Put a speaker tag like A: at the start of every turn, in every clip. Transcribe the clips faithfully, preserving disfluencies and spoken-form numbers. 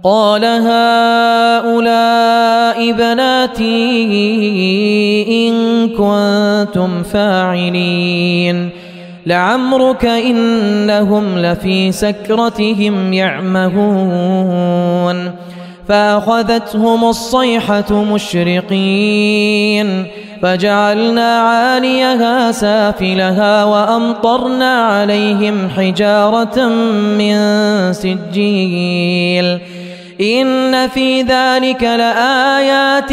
A: قال هؤلاء بناتي إن كنتم فاعلين لعمرك إنهم لفي سكرتهم يعمهون فأخذتهم الصيحة مشرقين فجعلنا عاليها سافلها وأمطرنا عليهم حجارة من سجيل إن في ذلك لآيات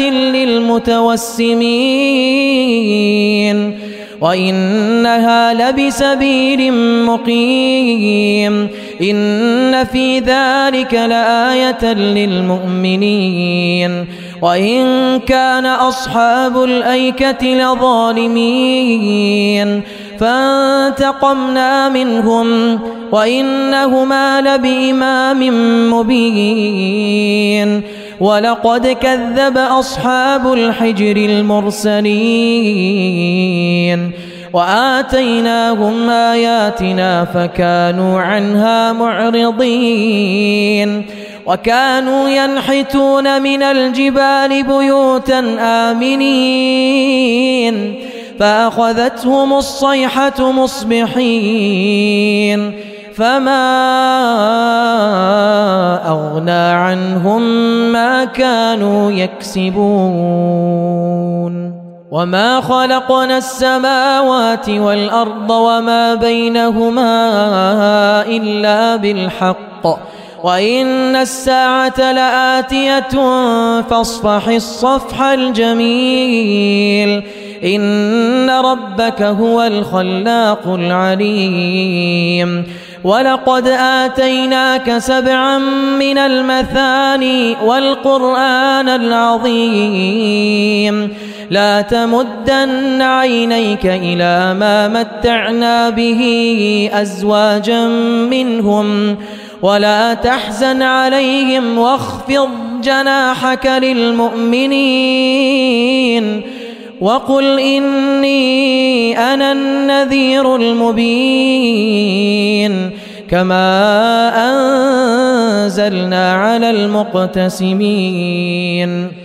A: للمتوسمين وإنها لبسبيل مقيم إن في ذلك لآية للمؤمنين وإن كان أصحاب الأيكة لظالمين فانتقمنا منهم وإنهما لبإمام مبين ولقد كذب أصحاب الحجر المرسلين وآتيناهم آياتنا فكانوا عنها معرضين وكانوا ينحتون من الجبال بيوتا آمنين فأخذتهم الصيحة مصبحين فما أغنى عنهم ما كانوا يكسبون وما خلقنا السماوات والأرض وما بينهما إلا بالحق وإن الساعة لآتية فاصفح الصفح الجميل إن ربك هو الخلاق العليم ولقد آتيناك سبعا من المثاني والقرآن العظيم لا تمدن عينيك إلى ما متعنا به أزواجا منهم ولا تحزن عليهم واخفض جناحك للمؤمنين وقل إني أنا النذير المبين كما أنزلنا على المقتسمين